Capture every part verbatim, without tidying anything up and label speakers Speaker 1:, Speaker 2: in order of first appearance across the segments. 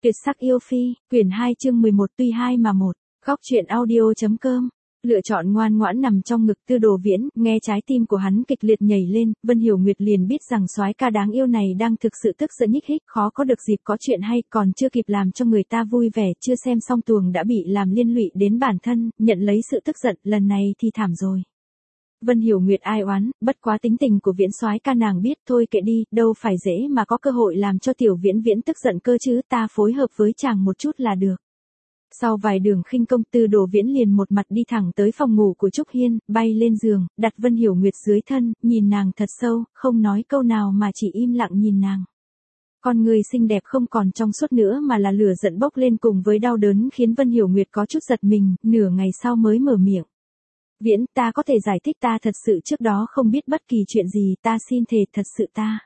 Speaker 1: Tuyệt sắc yêu phi, quyển hai chương mười một tuy hai mà một, góc truyện audio.com. Lựa chọn ngoan ngoãn nằm trong ngực Tư Đồ Viễn, nghe trái tim của hắn kịch liệt nhảy lên, Vân Hiểu Nguyệt liền biết rằng soái ca đáng yêu này đang thực sự tức giận nhích hích, khó có được dịp có chuyện hay, còn chưa kịp làm cho người ta vui vẻ, chưa xem xong tuồng đã bị làm liên lụy đến bản thân, nhận lấy sự tức giận, lần này thì thảm rồi. Vân Hiểu Nguyệt ai oán, bất quá tính tình của Viễn soái ca nàng biết, thôi kệ đi, đâu phải dễ mà có cơ hội làm cho tiểu Viễn Viễn tức giận cơ chứ, ta phối hợp với chàng một chút là được. Sau vài đường khinh công, Tư Đồ Viễn liền một mặt đi thẳng tới phòng ngủ của Trúc Hiên, bay lên giường, đặt Vân Hiểu Nguyệt dưới thân, nhìn nàng thật sâu, không nói câu nào mà chỉ im lặng nhìn nàng. Con người xinh đẹp không còn trong suốt nữa mà là lửa giận bốc lên cùng với đau đớn khiến Vân Hiểu Nguyệt có chút giật mình, nửa ngày sau mới mở miệng. Viễn, ta có thể giải thích, ta thật sự trước đó không biết bất kỳ chuyện gì, ta xin thề thật sự ta.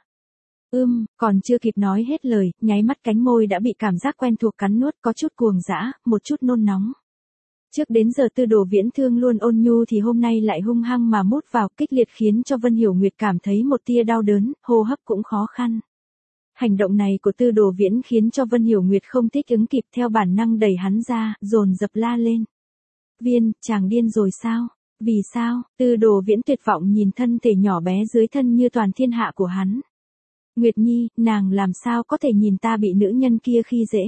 Speaker 1: Ưm, còn chưa kịp nói hết lời, nháy mắt cánh môi đã bị cảm giác quen thuộc cắn nuốt, có chút cuồng dã, một chút nôn nóng. Trước đến giờ Tư Đồ Viễn thương luôn ôn nhu thì hôm nay lại hung hăng mà mút vào, kích liệt khiến cho Vân Hiểu Nguyệt cảm thấy một tia đau đớn, hô hấp cũng khó khăn. Hành động này của Tư Đồ Viễn khiến cho Vân Hiểu Nguyệt không thích ứng kịp, theo bản năng đẩy hắn ra, dồn dập la lên. Viên, chàng điên rồi sao? Vì sao? Tư Đồ Viễn tuyệt vọng nhìn thân thể nhỏ bé dưới thân như toàn thiên hạ của hắn. Nguyệt Nhi, nàng làm sao có thể nhìn ta bị nữ nhân kia khi dễ?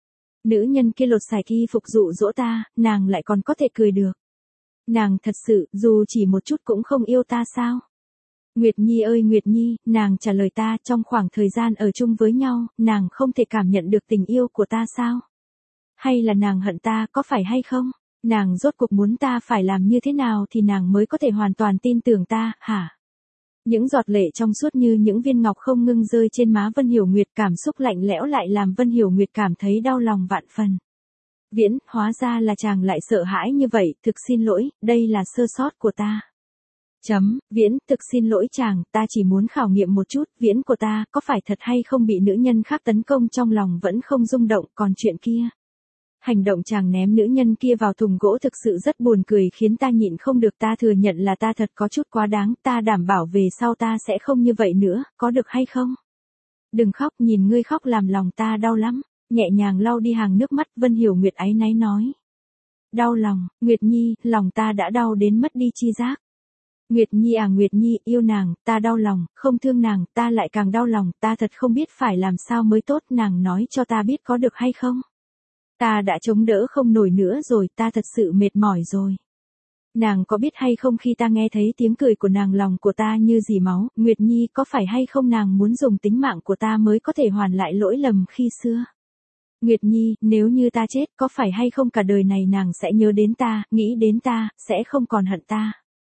Speaker 1: Nữ nhân kia lột sạch y phục dụ dỗ ta, nàng lại còn có thể cười được. Nàng thật sự, dù chỉ một chút cũng không yêu ta sao? Nguyệt Nhi ơi Nguyệt Nhi, nàng trả lời ta, trong khoảng thời gian ở chung với nhau, nàng không thể cảm nhận được tình yêu của ta sao? Hay là nàng hận ta, có phải hay không? Nàng rốt cuộc muốn ta phải làm như thế nào thì nàng mới có thể hoàn toàn tin tưởng ta, hả? Những giọt lệ trong suốt như những viên ngọc không ngưng rơi trên má Vân Hiểu Nguyệt, cảm xúc lạnh lẽo lại làm Vân Hiểu Nguyệt cảm thấy đau lòng vạn phần. Viễn, hóa ra là chàng lại sợ hãi như vậy, thực xin lỗi, đây là sơ sót của ta. Chấm, Viễn, thực xin lỗi chàng, ta chỉ muốn khảo nghiệm một chút, Viễn của ta, có phải thật hay không bị nữ nhân khác tấn công trong lòng vẫn không rung động, còn chuyện kia. Hành động chàng ném nữ nhân kia vào thùng gỗ thực sự rất buồn cười khiến ta nhịn không được, ta thừa nhận là ta thật có chút quá đáng, ta đảm bảo về sau ta sẽ không như vậy nữa, có được hay không? Đừng khóc, nhìn ngươi khóc làm lòng ta đau lắm, nhẹ nhàng lau đi hàng nước mắt, Vân Hiểu Nguyệt áy náy nói. Đau lòng, Nguyệt Nhi, lòng ta đã đau đến mất đi chi giác. Nguyệt Nhi à Nguyệt Nhi, yêu nàng, ta đau lòng, không thương nàng, ta lại càng đau lòng, ta thật không biết phải làm sao mới tốt, nàng nói cho ta biết có được hay không? Ta đã chống đỡ không nổi nữa rồi, ta thật sự mệt mỏi rồi. Nàng có biết hay không khi ta nghe thấy tiếng cười của nàng lòng của ta như dì máu, Nguyệt Nhi có phải hay không nàng muốn dùng tính mạng của ta mới có thể hoàn lại lỗi lầm khi xưa? Nguyệt Nhi, nếu như ta chết có phải hay không cả đời này nàng sẽ nhớ đến ta, nghĩ đến ta, sẽ không còn hận ta.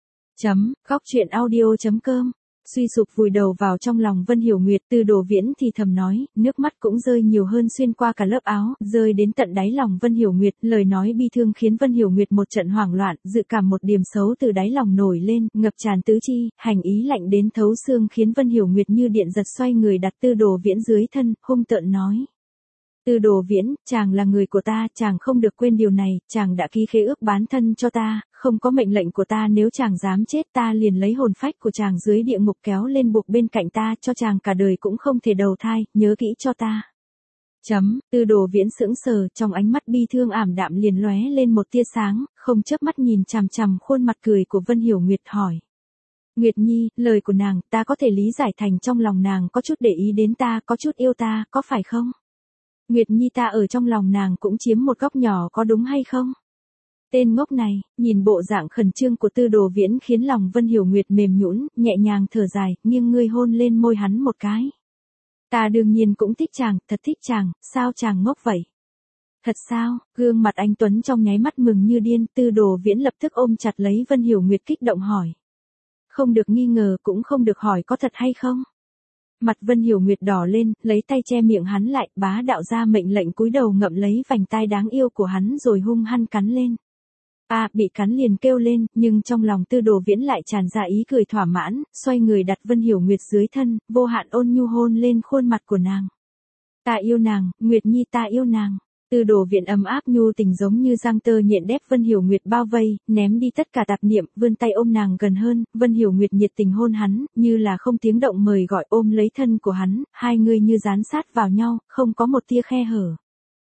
Speaker 1: Chấm, góc truyện audio.com. Suy sụp vùi đầu vào trong lòng Vân Hiểu Nguyệt, Tư Đồ Viễn thì thầm nói, nước mắt cũng rơi nhiều hơn xuyên qua cả lớp áo, rơi đến tận đáy lòng Vân Hiểu Nguyệt, lời nói bi thương khiến Vân Hiểu Nguyệt một trận hoảng loạn, dự cảm một điểm xấu từ đáy lòng nổi lên, ngập tràn tứ chi, hành ý lạnh đến thấu xương khiến Vân Hiểu Nguyệt như điện giật xoay người đặt Tư Đồ Viễn dưới thân, hung tợn nói. Tư Đồ Viễn, chàng là người của ta, chàng không được quên điều này, chàng đã ký khế ước bán thân cho ta, không có mệnh lệnh của ta, nếu chàng dám chết ta liền lấy hồn phách của chàng dưới địa ngục kéo lên buộc bên cạnh ta, cho chàng cả đời cũng không thể đầu thai, nhớ kỹ cho ta. Chấm, Tư Đồ Viễn sững sờ, trong ánh mắt bi thương ảm đạm liền lóe lên một tia sáng, không chớp mắt nhìn chằm chằm khuôn mặt cười của Vân Hiểu Nguyệt hỏi. Nguyệt Nhi, lời của nàng, ta có thể lý giải thành trong lòng nàng có chút để ý đến ta, có chút yêu ta, có phải không? Nguyệt Nhi ta ở trong lòng nàng cũng chiếm một góc nhỏ có đúng hay không? Tên ngốc này, nhìn bộ dạng khẩn trương của Tư Đồ Viễn khiến lòng Vân Hiểu Nguyệt mềm nhũn, nhẹ nhàng thở dài, nghiêng người hôn lên môi hắn một cái. Ta đương nhiên cũng thích chàng, thật thích chàng, sao chàng ngốc vậy? Thật sao? Gương mặt anh Tuấn trong nháy mắt mừng như điên, Tư Đồ Viễn lập tức ôm chặt lấy Vân Hiểu Nguyệt kích động hỏi. Không được nghi ngờ cũng không được hỏi có thật hay không? Mặt Vân Hiểu Nguyệt đỏ lên, lấy tay che miệng hắn lại, bá đạo ra mệnh lệnh cúi đầu ngậm lấy vành tai đáng yêu của hắn rồi hung hăng cắn lên. À, bị cắn liền kêu lên, nhưng trong lòng Tư Đồ Viễn lại tràn ra ý cười thỏa mãn, xoay người đặt Vân Hiểu Nguyệt dưới thân, vô hạn ôn nhu hôn lên khuôn mặt của nàng. Ta yêu nàng, Nguyệt Nhi ta yêu nàng. Tư Đồ Viễn ấm áp nhu tình giống như giang tơ nhện đép Vân Hiểu Nguyệt bao vây, ném đi tất cả tạp niệm, vươn tay ôm nàng gần hơn, Vân Hiểu Nguyệt nhiệt tình hôn hắn, như là không tiếng động mời gọi ôm lấy thân của hắn, hai người như dán sát vào nhau, không có một tia khe hở.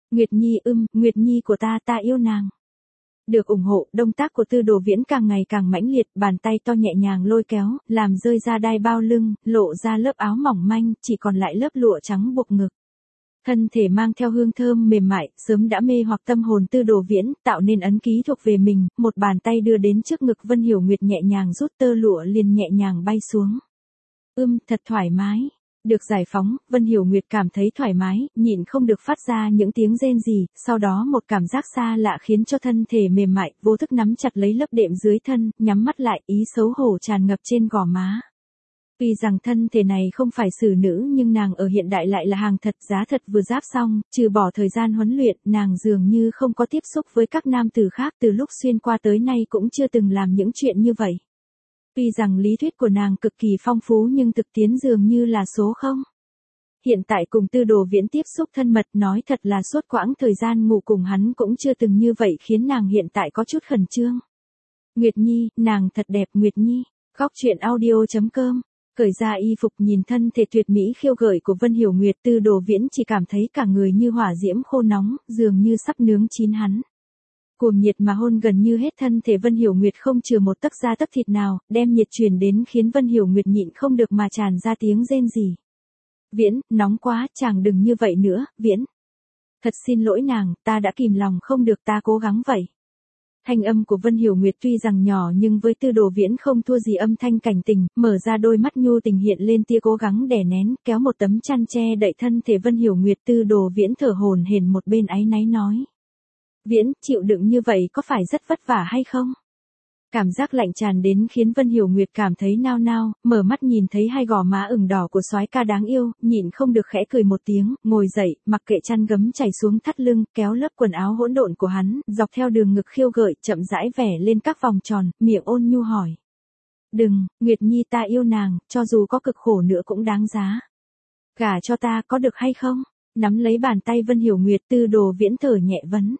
Speaker 1: Nguyệt Nhi ưm, Nguyệt Nhi của ta ta yêu nàng. Được ủng hộ, động tác của Tư Đồ Viễn càng ngày càng mãnh liệt, bàn tay to nhẹ nhàng lôi kéo, làm rơi ra đai bao lưng, lộ ra lớp áo mỏng manh, chỉ còn lại lớp lụa trắng buộc ngực. Thân thể mang theo hương thơm mềm mại, sớm đã mê hoặc tâm hồn Tư Đồ Viễn, tạo nên ấn ký thuộc về mình, một bàn tay đưa đến trước ngực Vân Hiểu Nguyệt nhẹ nhàng rút tơ lụa liền nhẹ nhàng bay xuống. Ưm, thật thoải mái. Được giải phóng, Vân Hiểu Nguyệt cảm thấy thoải mái, nhịn không được phát ra những tiếng rên rỉ, sau đó một cảm giác xa lạ khiến cho thân thể mềm mại, vô thức nắm chặt lấy lớp đệm dưới thân, nhắm mắt lại, ý xấu hổ tràn ngập trên gò má. Tuy rằng thân thể này không phải xử nữ nhưng nàng ở hiện đại lại là hàng thật giá thật vừa giáp xong, trừ bỏ thời gian huấn luyện, nàng dường như không có tiếp xúc với các nam tử khác từ lúc xuyên qua tới nay cũng chưa từng làm những chuyện như vậy. Tuy rằng lý thuyết của nàng cực kỳ phong phú nhưng thực tiễn dường như là số không. Hiện tại cùng Tư Đồ Viễn tiếp xúc thân mật nói thật là suốt quãng thời gian ngủ cùng hắn cũng chưa từng như vậy khiến nàng hiện tại có chút khẩn trương. Nguyệt Nhi, nàng thật đẹp Nguyệt Nhi. Góc truyện audio chấm com. Cởi ra y phục nhìn thân thể tuyệt mỹ khiêu gợi của Vân Hiểu Nguyệt, Tư Đồ Viễn chỉ cảm thấy cả người như hỏa diễm khô nóng, dường như sắp nướng chín hắn. Cuồng nhiệt mà hôn gần như hết thân thể Vân Hiểu Nguyệt không chừa một tấc da tấc thịt nào, đem nhiệt truyền đến khiến Vân Hiểu Nguyệt nhịn không được mà tràn ra tiếng rên rỉ. Viễn, nóng quá, chàng đừng như vậy nữa, Viễn. Thật xin lỗi nàng, ta đã kìm lòng không được ta cố gắng vậy. Thanh âm của Vân Hiểu Nguyệt tuy rằng nhỏ nhưng với Tư Đồ Viễn không thua gì âm thanh cảnh tình, mở ra đôi mắt nhu tình hiện lên tia cố gắng đè nén, kéo một tấm chăn che đậy thân thể Vân Hiểu Nguyệt. Tư Đồ Viễn thở hổn hển một bên áy náy nói. Viễn, chịu đựng như vậy có phải rất vất vả hay không? Cảm giác lạnh tràn đến khiến Vân Hiểu Nguyệt cảm thấy nao nao, mở mắt nhìn thấy hai gò má ửng đỏ của soái ca đáng yêu, nhịn không được khẽ cười một tiếng, ngồi dậy, mặc kệ chăn gấm chảy xuống thắt lưng, kéo lớp quần áo hỗn độn của hắn, dọc theo đường ngực khiêu gợi, chậm rãi vẽ lên các vòng tròn, miệng ôn nhu hỏi. Đừng, Nguyệt Nhi ta yêu nàng, cho dù có cực khổ nữa cũng đáng giá. Gả cho ta có được hay không? Nắm lấy bàn tay Vân Hiểu Nguyệt, Tư Đồ Viễn thở nhẹ vấn.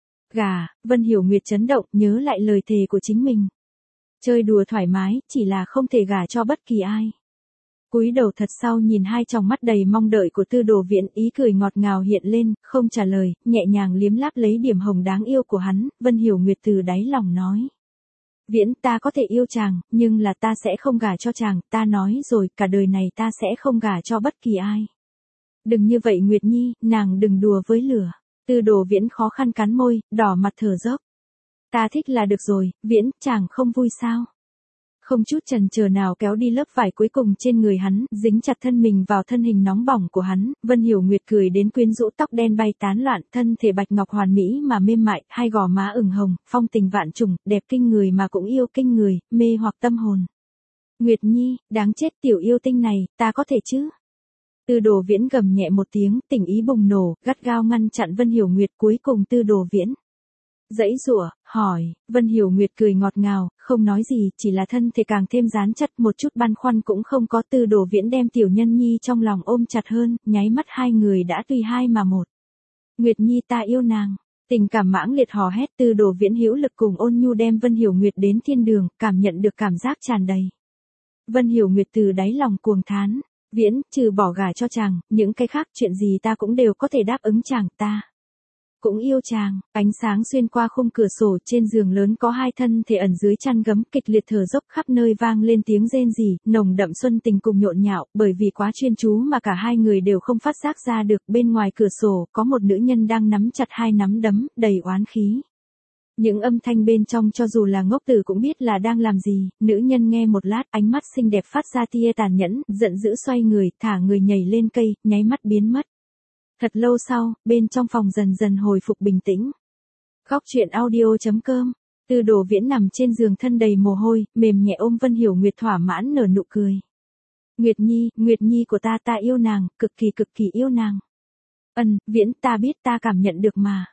Speaker 1: Gà, Vân Hiểu Nguyệt chấn động, nhớ lại lời thề của chính mình. Chơi đùa thoải mái, chỉ là không thể gả cho bất kỳ ai. Cúi đầu thật sau nhìn hai tròng mắt đầy mong đợi của Tư Đồ Viễn, ý cười ngọt ngào hiện lên, không trả lời, nhẹ nhàng liếm láp lấy điểm hồng đáng yêu của hắn, Vân Hiểu Nguyệt từ đáy lòng nói. Viễn, ta có thể yêu chàng, nhưng là ta sẽ không gả cho chàng, ta nói rồi, cả đời này ta sẽ không gả cho bất kỳ ai. Đừng như vậy Nguyệt Nhi, nàng đừng đùa với lửa. Tư Đồ Viễn khó khăn cắn môi, đỏ mặt thở dốc. Ta thích là được rồi, Viễn, chàng không vui sao? Không chút chần chờ nào kéo đi lớp vải cuối cùng trên người hắn, dính chặt thân mình vào thân hình nóng bỏng của hắn, Vân Hiểu Nguyệt cười đến quyến rũ, tóc đen bay tán loạn, thân thể bạch ngọc hoàn mỹ mà mềm mại, hai gò má ửng hồng, phong tình vạn trùng, đẹp kinh người mà cũng yêu kinh người, mê hoặc tâm hồn. Nguyệt Nhi, đáng chết tiểu yêu tinh này, ta có thể chứ? Tư Đồ Viễn gầm nhẹ một tiếng, tình ý bùng nổ, gắt gao ngăn chặn Vân Hiểu Nguyệt. Cuối cùng Tư Đồ Viễn dãy giụa, hỏi, Vân Hiểu Nguyệt cười ngọt ngào, không nói gì, chỉ là thân thể càng thêm dán chặt, một chút băn khoăn cũng không có. Tư Đồ Viễn đem tiểu nhân nhi trong lòng ôm chặt hơn, nháy mắt hai người đã tùy hai mà một. Nguyệt Nhi ta yêu nàng. Tình cảm mãng liệt hò hét. Tư Đồ Viễn hữu lực cùng ôn nhu đem Vân Hiểu Nguyệt đến thiên đường, cảm nhận được cảm giác tràn đầy. Vân Hiểu Nguyệt từ đáy lòng cuồng thán. Viễn, trừ bỏ gả cho chàng, những cái khác chuyện gì ta cũng đều có thể đáp ứng chàng, ta cũng yêu chàng. Ánh sáng xuyên qua khung cửa sổ, trên giường lớn có hai thân thể ẩn dưới chăn gấm, kịch liệt thở dốc, khắp nơi vang lên tiếng rên rỉ, nồng đậm xuân tình cùng nhộn nhạo, bởi vì quá chuyên chú mà cả hai người đều không phát giác ra được. Bên ngoài cửa sổ, có một nữ nhân đang nắm chặt hai nắm đấm, đầy oán khí. Những âm thanh bên trong cho dù là ngốc tử cũng biết là đang làm gì, nữ nhân nghe một lát, ánh mắt xinh đẹp phát ra tia tàn nhẫn, giận dữ xoay người, thả người nhảy lên cây, nháy mắt biến mất. Thật lâu sau, bên trong phòng dần dần hồi phục bình tĩnh. Góc truyện audio chấm com. Tư Đồ Viễn nằm trên giường thân đầy mồ hôi, mềm nhẹ ôm Vân Hiểu Nguyệt thỏa mãn nở nụ cười. Nguyệt Nhi, Nguyệt Nhi của ta ta yêu nàng, cực kỳ cực kỳ yêu nàng. Ân, Viễn ta biết ta cảm nhận được mà.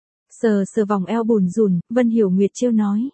Speaker 1: Sờ sờ vòng eo bùn rùn, Vân Hiểu Nguyệt trêu nói.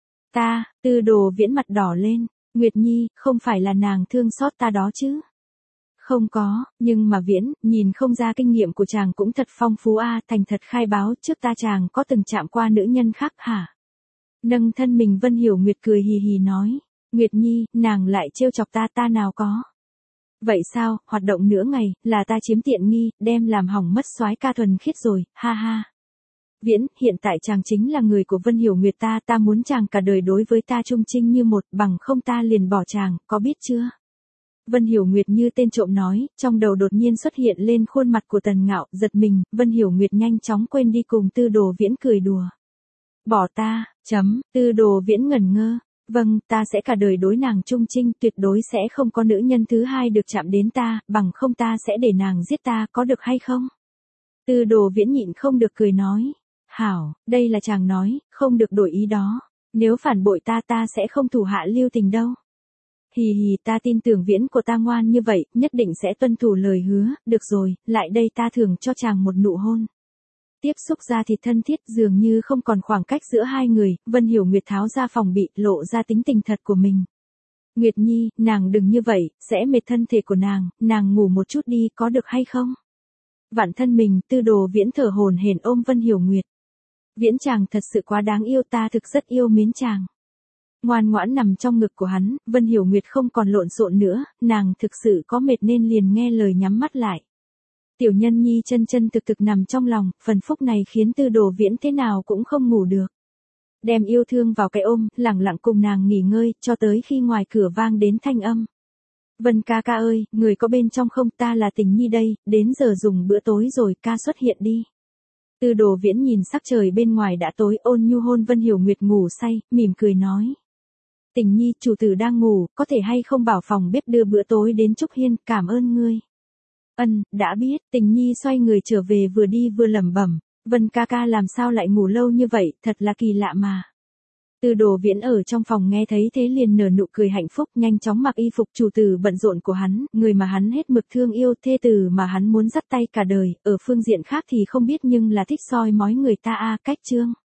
Speaker 1: Ta, Tư Đồ Viễn mặt đỏ lên. Nguyệt Nhi, không phải là nàng thương xót ta đó chứ? Không có, nhưng mà Viễn, nhìn không ra kinh nghiệm của chàng cũng thật phong phú a, à, thành thật khai báo, trước ta chàng có từng chạm qua nữ nhân khác hả? Nâng thân mình Vân Hiểu Nguyệt cười hì hì nói. Nguyệt Nhi, nàng lại trêu chọc ta ta nào có. Vậy sao, hoạt động nửa ngày, là ta chiếm tiện nghi, đem làm hỏng mất soái ca thuần khiết rồi, ha ha. Viễn, hiện tại chàng chính là người của Vân Hiểu Nguyệt ta, ta muốn chàng cả đời đối với ta trung trinh như một, bằng không ta liền bỏ chàng, có biết chưa? Vân Hiểu Nguyệt như tên trộm nói, trong đầu đột nhiên xuất hiện lên khuôn mặt của Tần Ngạo, giật mình, Vân Hiểu Nguyệt nhanh chóng quên đi cùng Tư Đồ Viễn cười đùa. Bỏ ta, chấm, Tư Đồ Viễn ngẩn ngơ, vâng, ta sẽ cả đời đối nàng trung trinh, tuyệt đối sẽ không có nữ nhân thứ hai được chạm đến ta, bằng không ta sẽ để nàng giết ta, có được hay không? Tư Đồ Viễn nhịn không được cười nói, hảo, đây là chàng nói, không được đổi ý đó, nếu phản bội ta ta sẽ không thủ hạ lưu tình đâu. Hì hì, ta tin tưởng Viễn của ta ngoan như vậy, nhất định sẽ tuân thủ lời hứa, được rồi, lại đây ta thưởng cho chàng một nụ hôn. Tiếp xúc ra thịt thân thiết dường như không còn khoảng cách giữa hai người, Vân Hiểu Nguyệt tháo ra phòng bị, lộ ra tính tình thật của mình. Nguyệt Nhi, nàng đừng như vậy, sẽ mệt thân thể của nàng, nàng ngủ một chút đi, có được hay không? Vạn thân mình, Tư Đồ Viễn thở hổn hển ôm Vân Hiểu Nguyệt. Viễn chàng thật sự quá đáng yêu, ta thực rất yêu mến chàng. Ngoan ngoãn nằm trong ngực của hắn, Vân Hiểu Nguyệt không còn lộn xộn nữa, nàng thực sự có mệt nên liền nghe lời nhắm mắt lại. Tiểu Nhân Nhi chân chân thực thực nằm trong lòng, phần phúc này khiến Tư Đồ Viễn thế nào cũng không ngủ được. Đem yêu thương vào cái ôm, lặng lặng cùng nàng nghỉ ngơi, cho tới khi ngoài cửa vang đến thanh âm. Vân ca ca ơi, người có bên trong không, ta là Tình Nhi đây, đến giờ dùng bữa tối rồi, ca xuất hiện đi. Tư Đồ Viễn nhìn sắc trời bên ngoài đã tối, ôn nhu hôn Vân Hiểu Nguyệt ngủ say, mỉm cười nói. Tình Nhi, chủ tử đang ngủ, có thể hay không bảo phòng bếp đưa bữa tối đến Trúc Hiên, cảm ơn ngươi. Ân, đã biết, Tình Nhi xoay người trở về vừa đi vừa lẩm bẩm, Vân ca ca làm sao lại ngủ lâu như vậy, thật là kỳ lạ mà. Tư Đồ Viễn ở trong phòng nghe thấy thế liền nở nụ cười hạnh phúc, nhanh chóng mặc y phục chủ tử bận rộn của hắn, người mà hắn hết mực thương yêu, thê tử mà hắn muốn dắt tay cả đời, ở phương diện khác thì không biết nhưng là thích soi mói người ta a, cách chương.